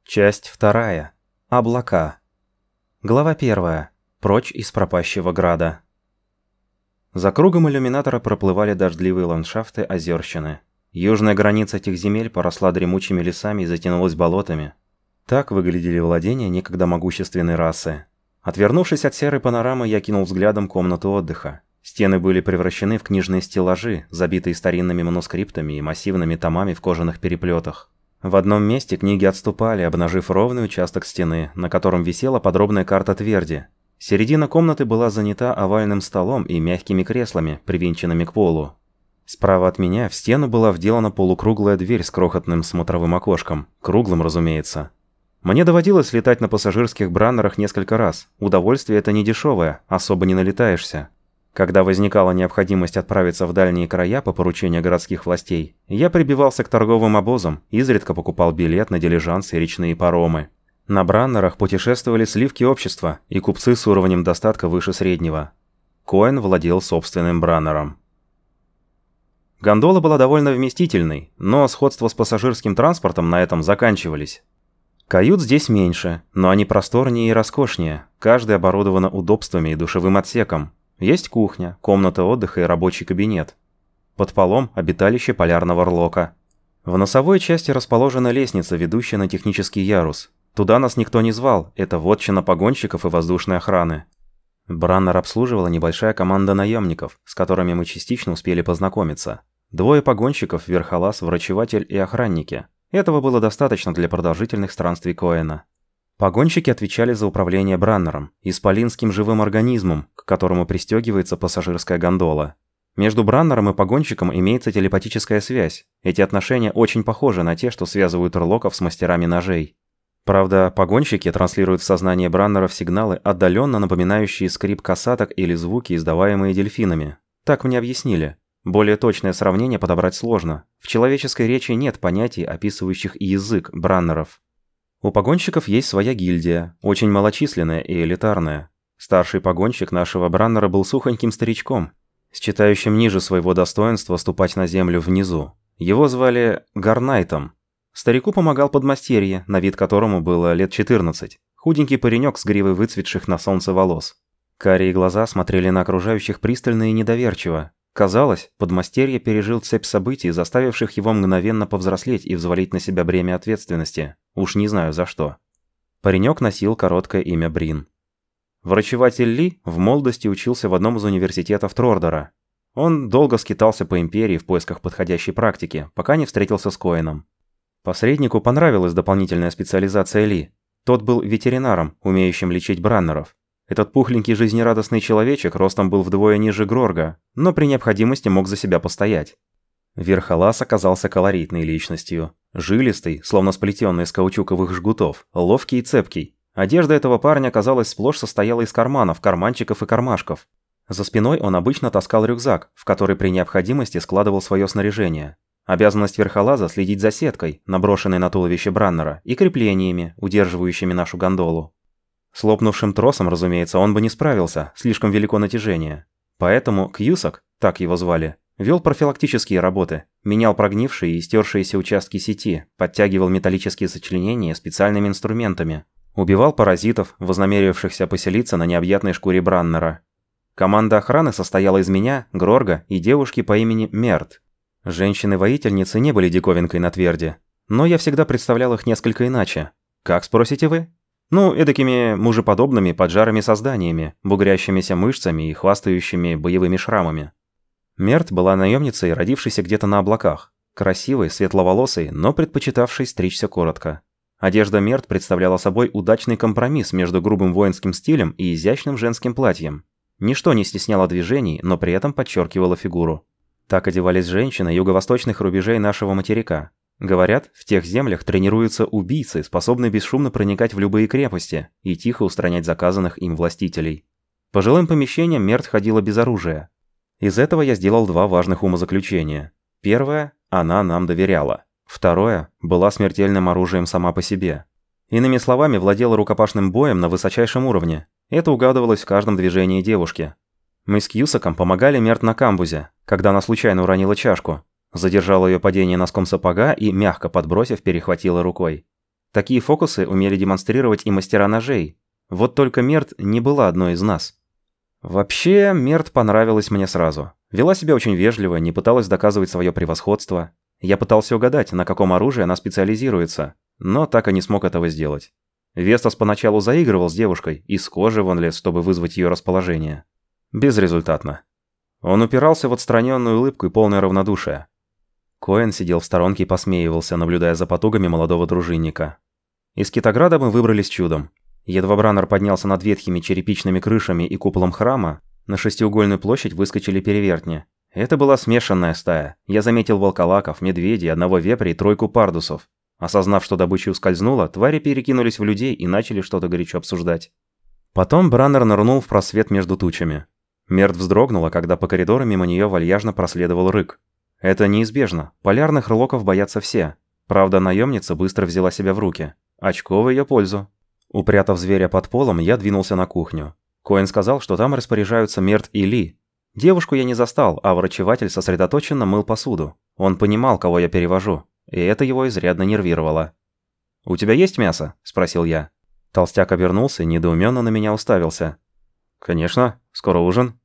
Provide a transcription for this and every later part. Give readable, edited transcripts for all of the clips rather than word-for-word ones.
Часть 2. Облака. Глава 1. Прочь из пропащего града. За кругом иллюминатора проплывали дождливые ландшафты озерщины. Южная граница этих земель поросла дремучими лесами и затянулась болотами. Так выглядели владения некогда могущественной расы. Отвернувшись от серой панорамы, я кинул взглядом комнату отдыха. Стены были превращены в книжные стеллажи, забитые старинными манускриптами и массивными томами в кожаных переплетах. В одном месте книги отступали, обнажив ровный участок стены, на котором висела подробная карта Тверди. Середина комнаты была занята овальным столом и мягкими креслами, привинченными к полу. Справа от меня в стену была вделана полукруглая дверь с крохотным смотровым окошком. Круглым, разумеется. Мне доводилось летать на пассажирских браннерах несколько раз. Удовольствие это не дешевое, особо не налетаешься. Когда возникала необходимость отправиться в дальние края по поручению городских властей, я прибивался к торговым обозам, изредка покупал билет на дилижансы и речные паромы. На браннерах путешествовали сливки общества и купцы с уровнем достатка выше среднего. Коэн владел собственным браннером. Гондола была довольно вместительной, но сходства с пассажирским транспортом на этом заканчивались. Кают здесь меньше, но они просторнее и роскошнее, каждая оборудована удобствами и душевым отсеком. Есть кухня, комната отдыха и рабочий кабинет. Под полом – обиталище полярного орлока. В носовой части расположена лестница, ведущая на технический ярус. Туда нас никто не звал, это вотчина погонщиков и воздушной охраны. Браннер обслуживала небольшая команда наемников, с которыми мы частично успели познакомиться. 2 погонщиков, верхолаз, врачеватель и охранники. Этого было достаточно для продолжительных странствий Коэна. Погонщики отвечали за управление браннером, исполинским живым организмом, к которому пристегивается пассажирская гондола. Между браннером и погонщиком имеется телепатическая связь. Эти отношения очень похожи на те, что связывают орлоков с мастерами ножей. Правда, погонщики транслируют в сознание браннеров сигналы, отдаленно напоминающие скрип касаток или звуки, издаваемые дельфинами. Так мне объяснили. Более точное сравнение подобрать сложно. В человеческой речи нет понятий, описывающих язык браннеров. У погонщиков есть своя гильдия, очень малочисленная и элитарная. Старший погонщик нашего браннера был сухоньким старичком, считающим ниже своего достоинства ступать на землю внизу. Его звали Гарнайтом. Старику помогал подмастерье, на вид которому было лет 14. Худенький паренек с гривой выцветших на солнце волос. Карие глаза смотрели на окружающих пристально и недоверчиво. Казалось, подмастерье пережил цепь событий, заставивших его мгновенно повзрослеть и взвалить на себя бремя ответственности. Уж не знаю за что. Паренек носил короткое имя Брин. Врачеватель Ли в молодости учился в одном из университетов Трордора. Он долго скитался по империи в поисках подходящей практики, пока не встретился с Коэном. Посреднику понравилась дополнительная специализация Ли. Тот был ветеринаром, умеющим лечить браннеров. Этот пухленький жизнерадостный человечек ростом был вдвое ниже Грорга, но при необходимости мог за себя постоять. Верхолаз оказался колоритной личностью. Жилистый, словно сплетенный из каучуковых жгутов, ловкий и цепкий. Одежда этого парня, казалось, сплошь состояла из карманов, карманчиков и кармашков. За спиной он обычно таскал рюкзак, в который при необходимости складывал свое снаряжение. Обязанность верхолаза следить за сеткой, наброшенной на туловище браннера, и креплениями, удерживающими нашу гондолу. С лопнувшим тросом, разумеется, он бы не справился, слишком велико натяжение. Поэтому Кьюсак, так его звали, вел профилактические работы, менял прогнившие и стершиеся участки сети, подтягивал металлические сочленения специальными инструментами, убивал паразитов, вознамерившихся поселиться на необъятной шкуре браннера. Команда охраны состояла из меня, Грорга и девушки по имени Мерт. Женщины-воительницы не были диковинкой на Тверди, но я всегда представлял их несколько иначе. Как, спросите вы? Ну, эдакими мужеподобными поджарыми созданиями, бугрящимися мышцами и хвастающими боевыми шрамами. Мерт была наемницей, родившейся где-то на облаках. Красивой, светловолосой, но предпочитавшей стричься коротко. Одежда Мерт представляла собой удачный компромисс между грубым воинским стилем и изящным женским платьем. Ничто не стесняло движений, но при этом подчеркивало фигуру. Так одевались женщины юго-восточных рубежей нашего материка. Говорят, в тех землях тренируются убийцы, способные бесшумно проникать в любые крепости и тихо устранять заказанных им властителей. По жилым помещениям Мерт ходила без оружия. Из этого я сделал 2 важных умозаключения. Первое – она нам доверяла. Второе – была смертельным оружием сама по себе. Иными словами, владела рукопашным боем на высочайшем уровне. Это угадывалось в каждом движении девушки. Мы с Кьюсаком помогали Мерт на камбузе, когда она случайно уронила чашку. Задержала ее падение носком сапога и, мягко подбросив, перехватила рукой. Такие фокусы умели демонстрировать и мастера ножей. Вот только Мерт не была одной из нас. Вообще, Мерт понравилась мне сразу. Вела себя очень вежливо, не пыталась доказывать свое превосходство. Я пытался угадать, на каком оружии она специализируется, но так и не смог этого сделать. Вестас поначалу заигрывал с девушкой, из кожи вон лез, чтобы вызвать ее расположение. Безрезультатно. Он упирался в отстраненную улыбку и полное равнодушие. Коэн сидел в сторонке и посмеивался, наблюдая за потугами молодого дружинника. Из Китограда мы выбрались чудом. Едва Браннер поднялся над ветхими черепичными крышами и куполом храма, на шестиугольную площадь выскочили перевертни. Это была смешанная стая. Я заметил волколаков, медведей, одного вепря и тройку пардусов. Осознав, что добыча ускользнула, твари перекинулись в людей и начали что-то горячо обсуждать. Потом Браннер нырнул в просвет между тучами. Мерт вздрогнула, когда по коридору мимо нее вальяжно проследовал рык. Это неизбежно. Полярных рылоков боятся все. Правда, наемница быстро взяла себя в руки. Очко в ее пользу. Упрятав зверя под полом, я двинулся на кухню. Коэн сказал, что там распоряжаются Мерт и Ли. Девушку я не застал, а врачеватель сосредоточенно мыл посуду. Он понимал, кого я перевожу, и это его изрядно нервировало. «У тебя есть мясо?» – спросил я. Толстяк обернулся и недоуменно на меня уставился. «Конечно, скоро ужин».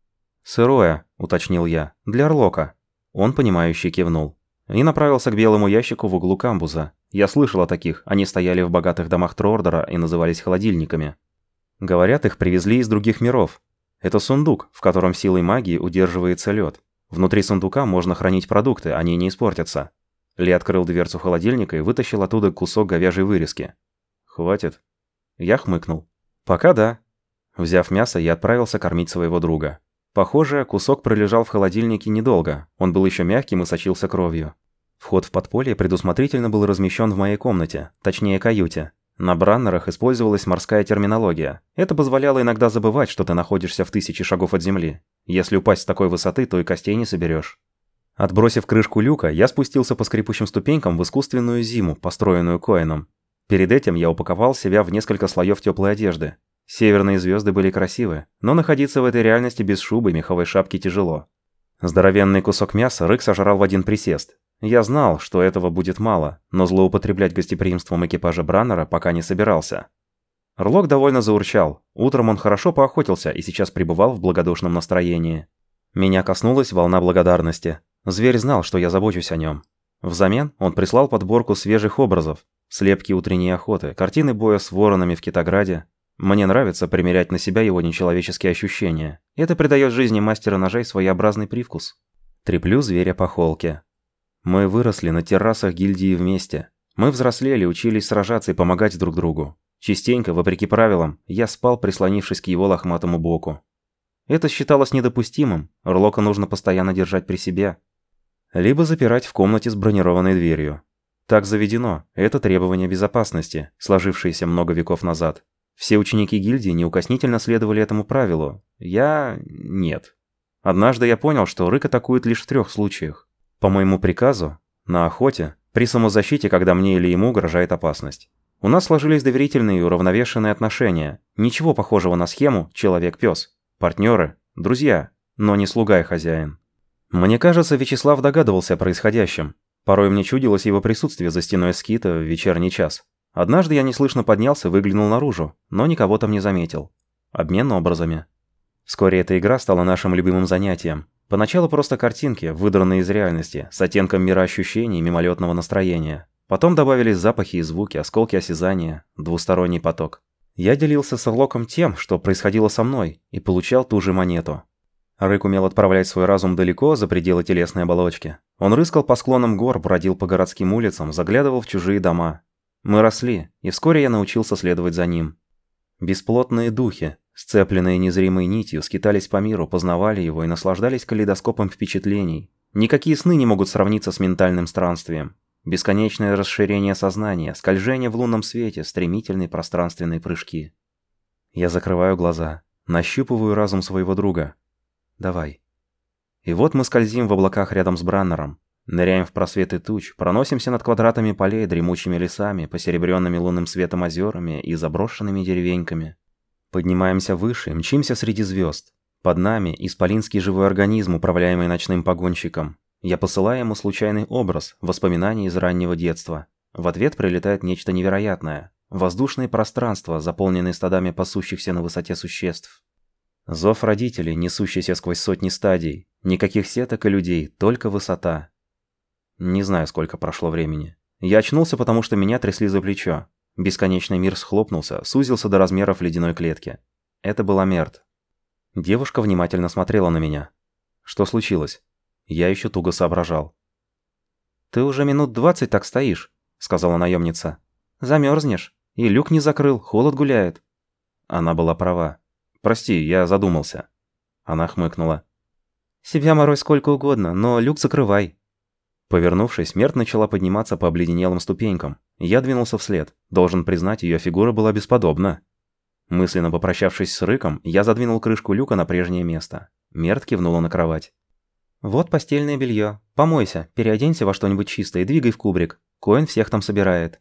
«Сырое», – уточнил я, – «для Орлока». Он, понимающе кивнул. И направился к белому ящику в углу камбуза. Я слышал о таких, они стояли в богатых домах Троордера и назывались холодильниками. Говорят, их привезли из других миров. Это сундук, в котором силой магии удерживается лед. Внутри сундука можно хранить продукты, они не испортятся. Ли открыл дверцу холодильника и вытащил оттуда кусок говяжьей вырезки. «Хватит?» Я хмыкнул. «Пока да». Взяв мясо, я отправился кормить своего друга. Похоже, кусок пролежал в холодильнике недолго, он был еще мягким и сочился кровью. Вход в подполье предусмотрительно был размещен в моей комнате, точнее каюте. На Браннерах использовалась морская терминология. Это позволяло иногда забывать, что ты находишься в 1000 шагов от земли. Если упасть с такой высоты, то и костей не соберешь. Отбросив крышку люка, я спустился по скрипучим ступенькам в искусственную зиму, построенную Коэном. Перед этим я упаковал себя в несколько слоев теплой одежды. Северные звезды были красивы, но находиться в этой реальности без шубы и меховой шапки тяжело. Здоровенный кусок мяса Рык сожрал в один присест. Я знал, что этого будет мало, но злоупотреблять гостеприимством экипажа Браннера пока не собирался. Орлок довольно заурчал. Утром он хорошо поохотился и сейчас пребывал в благодушном настроении. Меня коснулась волна благодарности. Зверь знал, что я забочусь о нем. Взамен он прислал подборку свежих образов. Слепки утренней охоты, картины боя с воронами в Китограде. Мне нравится примерять на себя его нечеловеческие ощущения. Это придает жизни мастера ножей своеобразный привкус. Треплю зверя по холке. Мы выросли на террасах гильдии вместе. Мы взрослели, учились сражаться и помогать друг другу. Частенько, вопреки правилам, я спал, прислонившись к его лохматому боку. Это считалось недопустимым. Орлока нужно постоянно держать при себе. Либо запирать в комнате с бронированной дверью. Так заведено. Это требование безопасности, сложившееся много веков назад. Все ученики гильдии неукоснительно следовали этому правилу. Нет. Однажды я понял, что Рык атакует лишь в 3 случаях. По моему приказу, на охоте, при самозащите, когда мне или ему угрожает опасность. У нас сложились доверительные и уравновешенные отношения. Ничего похожего на схему «человек-пёс». Партнеры, друзья, но не слуга и хозяин. Мне кажется, Вячеслав догадывался о происходящем. Порой мне чудилось его присутствие за стеной скита в вечерний час. Однажды я неслышно поднялся и выглянул наружу, но никого там не заметил. Обмен образами. Вскоре эта игра стала нашим любимым занятием. Поначалу просто картинки, выдранные из реальности, с оттенком мироощущений и мимолетного настроения. Потом добавились запахи и звуки, осколки осязания, двусторонний поток. Я делился с Орлоком тем, что происходило со мной, и получал ту же монету. Рык умел отправлять свой разум далеко за пределы телесной оболочки. Он рыскал по склонам гор, бродил по городским улицам, заглядывал в чужие дома. Мы росли, и вскоре я научился следовать за ним. Бесплотные духи, сцепленные незримой нитью, скитались по миру, познавали его и наслаждались калейдоскопом впечатлений. Никакие сны не могут сравниться с ментальным странствием. Бесконечное расширение сознания, скольжение в лунном свете, стремительные пространственные прыжки. Я закрываю глаза, нащупываю разум своего друга. Давай. И вот мы скользим в облаках рядом с Браннером. Ныряем в просветы туч, проносимся над квадратами полей, дремучими лесами, посеребренными лунным светом озерами и заброшенными деревеньками. Поднимаемся выше, мчимся среди звезд. Под нами исполинский живой организм, управляемый ночным погонщиком. Я посылаю ему случайный образ, воспоминания из раннего детства. В ответ прилетает нечто невероятное. Воздушные пространства, заполненные стадами пасущихся на высоте существ. Зов родителей, несущийся сквозь сотни стадий. Никаких сеток и людей, только высота. Не знаю, сколько прошло времени. Я очнулся, потому что меня трясли за плечо. Бесконечный мир схлопнулся, сузился до размеров ледяной клетки. Это была Мерт. Девушка внимательно смотрела на меня. Что случилось? Я еще туго соображал. «Ты уже минут 20 так стоишь», — сказала наемница. «Замерзнешь. И люк не закрыл, холод гуляет». Она была права. «Прости, я задумался». Она хмыкнула. «Себя морой сколько угодно, но люк закрывай». Повернувшись, Мерт начала подниматься по обледенелым ступенькам. Я двинулся вслед. Должен признать, ее фигура была бесподобна. Мысленно попрощавшись с Рыком, я задвинул крышку люка на прежнее место. Мерт кивнула на кровать. «Вот постельное белье. Помойся, переоденься во что-нибудь чистое и двигай в кубрик. Коэн всех там собирает».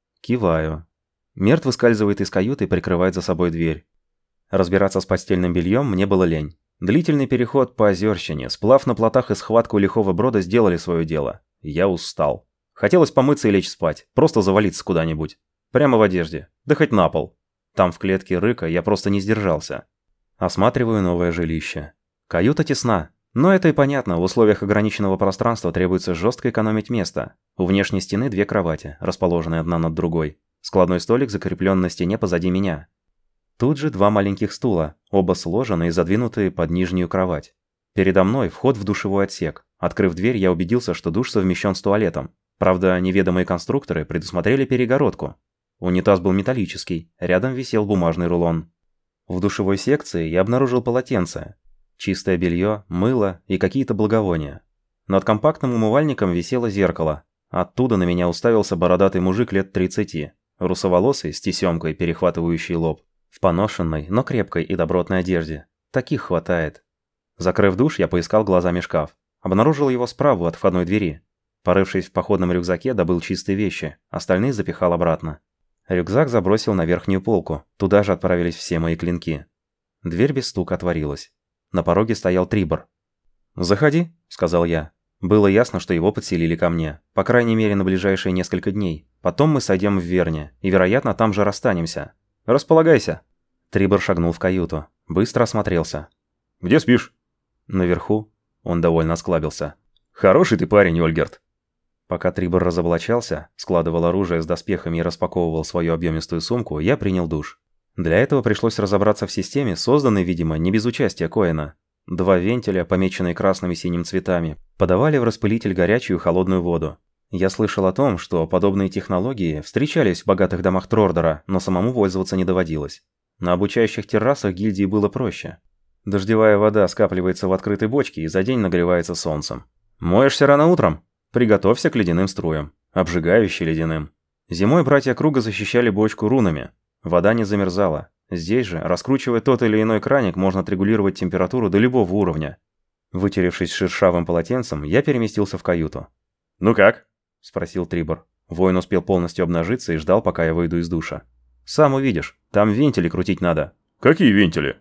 Киваю. Мерт выскальзывает из каюты и прикрывает за собой дверь. Разбираться с постельным бельем мне было лень. Длительный переход по Озерщине, сплав на плотах и схватка у лихого брода сделали свое дело. Я устал. Хотелось помыться и лечь спать, просто завалиться куда-нибудь. Прямо в одежде, да хоть на пол. Там в клетке Рыка я просто не сдержался. Осматриваю новое жилище. Каюта тесна, но это и понятно, в условиях ограниченного пространства требуется жестко экономить место. У внешней стены 2 кровати, расположенные одна над другой. Складной столик закреплен на стене позади меня. Тут же 2 маленьких стула, оба сложены и задвинутые под нижнюю кровать. Передо мной вход в душевой отсек. Открыв дверь, я убедился, что душ совмещен с туалетом. Правда, неведомые конструкторы предусмотрели перегородку. Унитаз был металлический, рядом висел бумажный рулон. В душевой секции я обнаружил полотенце, чистое белье, мыло и какие-то благовония. Над компактным умывальником висело зеркало. Оттуда на меня уставился бородатый мужик лет 30, русоволосый, с тесемкой, перехватывающий лоб, в поношенной, но крепкой и добротной одежде. Таких хватает. Закрыв душ, я поискал глазами шкаф. Обнаружил его справа от входной двери. Порывшись в походном рюкзаке, добыл чистые вещи, остальные запихал обратно. Рюкзак забросил на верхнюю полку, туда же отправились все мои клинки. Дверь без стука отворилась. На пороге стоял Трибор. «Заходи», — сказал я. Было ясно, что его подселили ко мне, по крайней мере на ближайшие несколько дней. Потом мы сойдем в Верне, и, вероятно, там же расстанемся. Располагайся. Трибор шагнул в каюту, быстро осмотрелся. «Где спишь?» «Наверху». Он довольно осклабился. «Хороший ты парень, Ольгерт». Пока Трибор разоблачался, складывал оружие с доспехами и распаковывал свою объемистую сумку, я принял душ. Для этого пришлось разобраться в системе, созданной, видимо, не без участия Коэна. 2 вентиля, помеченные красным и синим цветами, подавали в распылитель горячую и холодную воду. Я слышал о том, что подобные технологии встречались в богатых домах Трордора, но самому пользоваться не доводилось. На обучающих террасах гильдии было проще. Дождевая вода скапливается в открытой бочке и за день нагревается солнцем. Моешься рано утром? Приготовься к ледяным струям. Обжигающе ледяным. Зимой братья Круга защищали бочку рунами. Вода не замерзала. Здесь же, раскручивая тот или иной краник, можно отрегулировать температуру до любого уровня. Вытеревшись шершавым полотенцем, я переместился в каюту. «Ну как?» – спросил Трибор. Воин успел полностью обнажиться и ждал, пока я выйду из душа. «Сам увидишь. Там вентили крутить надо». «Какие вентили?»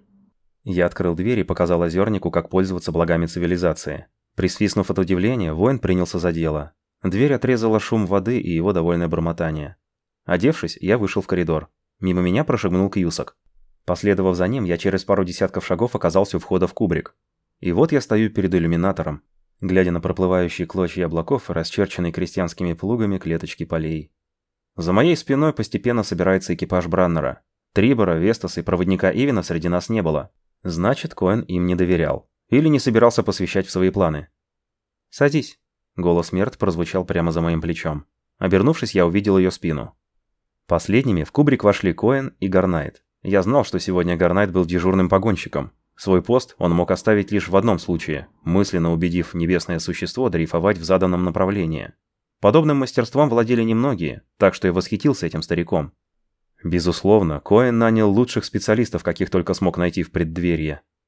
Я открыл дверь и показал озернику, как пользоваться благами цивилизации. Присвистнув от удивления, воин принялся за дело. Дверь отрезала шум воды и его довольное бормотание. Одевшись, я вышел в коридор. Мимо меня прошагнул Кьюсак. Последовав за ним, я через пару десятков шагов оказался у входа в кубрик. И вот я стою перед иллюминатором, глядя на проплывающие клочья облаков, расчерченные крестьянскими плугами клеточки полей. За моей спиной постепенно собирается экипаж Браннера. Трибора, Вестаса и проводника Ивина среди нас не было. Значит, Коэн им не доверял. Или не собирался посвящать в свои планы. «Садись», — голос Мерт прозвучал прямо за моим плечом. Обернувшись, я увидел ее спину. Последними в кубрик вошли Коэн и Гарнайт. Я знал, что сегодня Гарнайт был дежурным погонщиком. Свой пост он мог оставить лишь в одном случае, мысленно убедив небесное существо дрейфовать в заданном направлении. Подобным мастерством владели немногие, так что я восхитился этим стариком. Безусловно, Коэн нанял лучших специалистов, каких только смог найти в преддверье.